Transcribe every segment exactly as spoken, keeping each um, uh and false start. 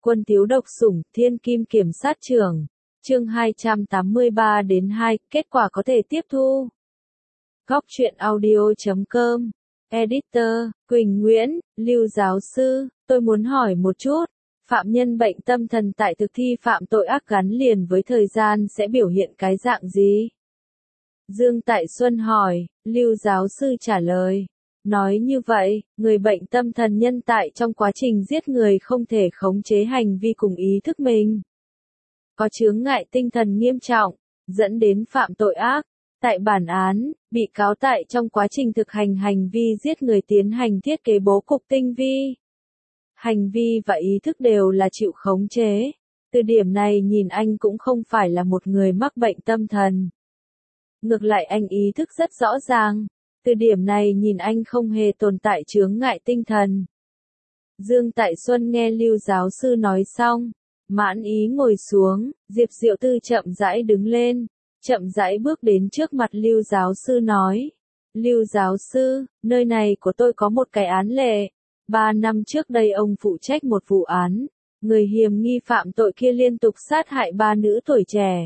Quân thiếu độc sủng, thiên kim kiểm sát trưởng. Chương hai trăm tám mươi ba đến hai, kết quả có thể tiếp thu. Góc truyện audio chấm com. Editor, Quỳnh Nguyễn, Lưu giáo sư, tôi muốn hỏi một chút. Phạm nhân bệnh tâm thần tại thực thi phạm tội ác gắn liền với thời gian sẽ biểu hiện cái dạng gì? Dương Tại Xuân hỏi, Lưu giáo sư trả lời. Nói như vậy, người bệnh tâm thần nhân tại trong quá trình giết người không thể khống chế hành vi cùng ý thức mình. Có chướng ngại tinh thần nghiêm trọng, dẫn đến phạm tội ác. Tại bản án, bị cáo tại trong quá trình thực hành hành vi giết người tiến hành thiết kế bố cục tinh vi. Hành vi và ý thức đều là chịu khống chế. Từ điểm này nhìn anh cũng không phải là một người mắc bệnh tâm thần. Ngược lại anh ý thức rất rõ ràng. Từ điểm này nhìn anh không hề tồn tại chướng ngại tinh thần. Dương Tại Xuân nghe Lưu giáo sư nói xong, mãn ý ngồi xuống, Diệp Diệu Tư chậm rãi đứng lên, chậm rãi bước đến trước mặt Lưu giáo sư nói. Lưu giáo sư, nơi này của tôi có một cái án lệ. Ba năm trước đây ông phụ trách một vụ án, người hiềm nghi phạm tội kia liên tục sát hại ba nữ tuổi trẻ.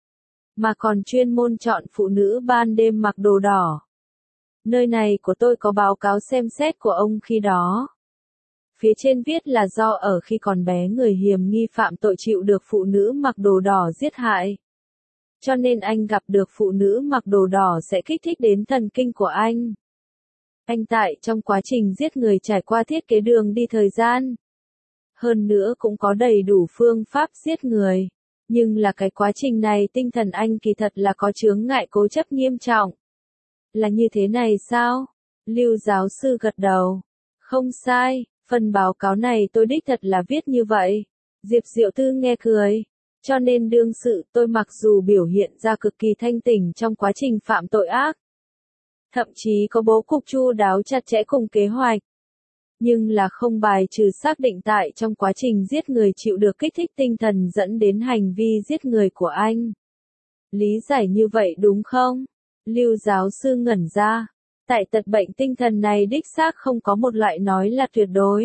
Mà còn chuyên môn chọn phụ nữ ban đêm mặc đồ đỏ. Nơi này của tôi có báo cáo xem xét của ông khi đó. Phía trên viết là do ở khi còn bé người hiềm nghi phạm tội chịu được phụ nữ mặc đồ đỏ giết hại. Cho nên anh gặp được phụ nữ mặc đồ đỏ sẽ kích thích đến thần kinh của anh. Anh tại trong quá trình giết người trải qua thiết kế đường đi thời gian. Hơn nữa cũng có đầy đủ phương pháp giết người. Nhưng là cái quá trình này tinh thần anh kỳ thật là có chướng ngại cố chấp nghiêm trọng. Là như thế này sao? Lưu giáo sư gật đầu. Không sai, phần báo cáo này tôi đích thật là viết như vậy. Diệp Diệu Tư nghe cười. Cho nên đương sự tôi mặc dù biểu hiện ra cực kỳ thanh tỉnh trong quá trình phạm tội ác. Thậm chí có bố cục chu đáo chặt chẽ cùng kế hoạch. Nhưng là không bài trừ xác định tại trong quá trình giết người chịu được kích thích tinh thần dẫn đến hành vi giết người của anh. Lý giải như vậy đúng không? Lưu giáo sư ngẩn ra. Tại tật bệnh tinh thần này đích xác không có một loại nói là tuyệt đối.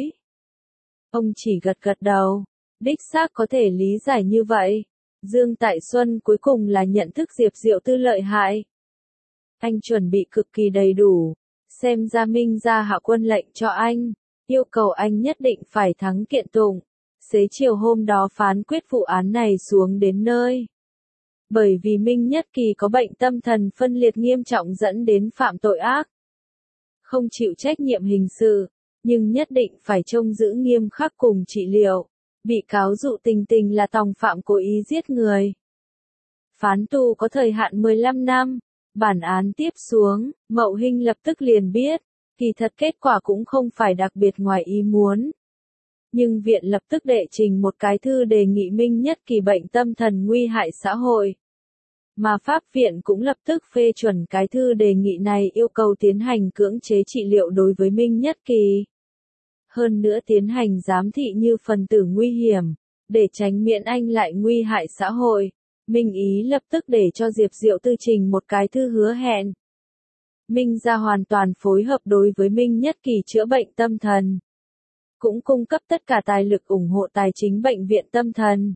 Ông chỉ gật gật đầu. Đích xác có thể lý giải như vậy. Dương Tại Xuân cuối cùng là nhận thức Diệp Diệu Tư lợi hại. Anh chuẩn bị cực kỳ đầy đủ. Xem ra Minh gia hạ quân lệnh cho anh. Yêu cầu anh nhất định phải thắng kiện tụng. Xế chiều hôm đó phán quyết vụ án này xuống đến nơi. Bởi vì Minh Nhất Kỳ có bệnh tâm thần phân liệt nghiêm trọng dẫn đến phạm tội ác. Không chịu trách nhiệm hình sự, nhưng nhất định phải trông giữ nghiêm khắc cùng trị liệu. Bị cáo Dụ Tình Tình là tòng phạm cố ý giết người. Phán tù có thời hạn mười lăm năm. Bản án tiếp xuống, Mậu Hinh lập tức liền biết. Kỳ thật kết quả cũng không phải đặc biệt ngoài ý muốn. Nhưng viện lập tức đệ trình một cái thư đề nghị Minh Nhất Kỳ bệnh tâm thần nguy hại xã hội. Mà pháp viện cũng lập tức phê chuẩn cái thư đề nghị này yêu cầu tiến hành cưỡng chế trị liệu đối với Minh Nhất Kỳ. Hơn nữa tiến hành giám thị như phần tử nguy hiểm, để tránh miễn anh lại nguy hại xã hội. Minh Ý lập tức để cho Diệp Diệu Tư trình một cái thư hứa hẹn. Minh gia hoàn toàn phối hợp đối với Minh Nhất Kỳ chữa bệnh tâm thần. Cũng cung cấp tất cả tài lực ủng hộ tài chính bệnh viện tâm thần.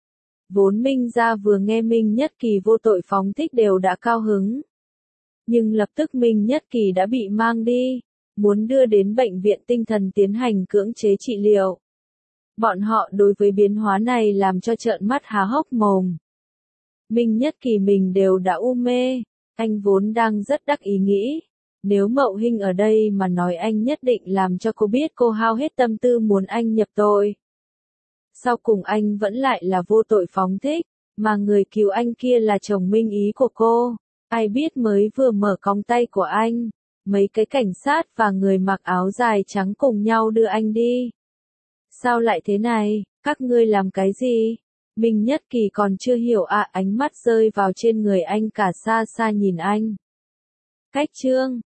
Vốn Minh gia vừa nghe Minh Nhất Kỳ vô tội phóng thích đều đã cao hứng. Nhưng lập tức Minh Nhất Kỳ đã bị mang đi, muốn đưa đến bệnh viện tinh thần tiến hành cưỡng chế trị liệu. Bọn họ đối với biến hóa này làm cho trợn mắt há hốc mồm. Minh Nhất Kỳ mình đều đã u mê, anh vốn đang rất đắc ý nghĩ. Nếu Mậu Hinh ở đây mà nói anh nhất định làm cho cô biết cô hao hết tâm tư muốn anh nhập tội. Sau cùng anh vẫn lại là vô tội phóng thích, mà người cứu anh kia là chồng Minh Ý của cô. Ai biết mới vừa mở còng tay của anh, mấy cái cảnh sát và người mặc áo dài trắng cùng nhau đưa anh đi. Sao lại thế này, các ngươi làm cái gì? Minh Nhất Kỳ còn chưa hiểu à, ánh mắt rơi vào trên người anh cả xa xa nhìn anh. Cách chương